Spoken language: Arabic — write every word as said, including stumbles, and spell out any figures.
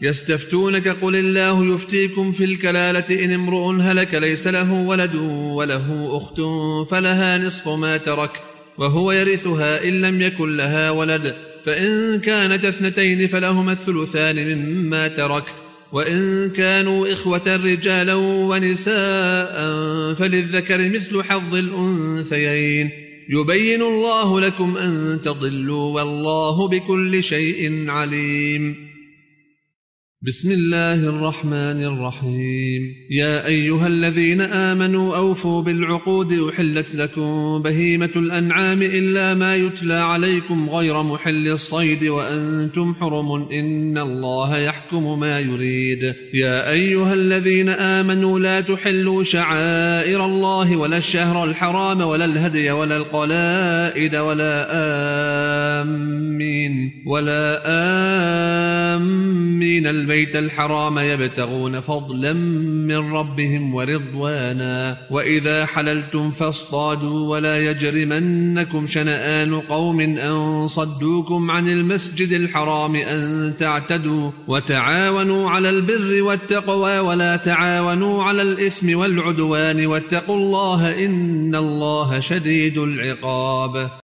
يستفتونك قل الله يفتيكم في الكلالة إن امرؤ هلك ليس له ولد وله أخت فلها نصف ما ترك وهو يرثها إن لم يكن لها ولد، فإن كانت اثنتين فلهما الثلثان مما ترك، وإن كانوا إخوة رجالا ونساء فللذكر مثل حظ الأنثيين، يبين الله لكم أن تضلوا والله بكل شيء عليم. بسم الله الرحمن الرحيم. يا أيها الذين آمنوا أوفوا بالعقود أحلت لكم بهيمة الأنعام إلا ما يتلى عليكم غير محل الصيد وأنتم حرم إن الله يحكم ما يريد. يا أيها الذين آمنوا لا تحلوا شعائر الله ولا الشهر الحرام ولا الهدي ولا القلائد ولا آمين ولا آمين البيت الحرام يبتغون فضلا من ربهم ورضوانا، وإذا حللتم فاصطادوا ولا يجرمنكم شنآن قوم أن صدوكم عن المسجد الحرام أن تعتدوا، وتعاونوا على البر والتقوى ولا تعاونوا على الإثم والعدوان واتقوا الله إن الله شديد العقاب.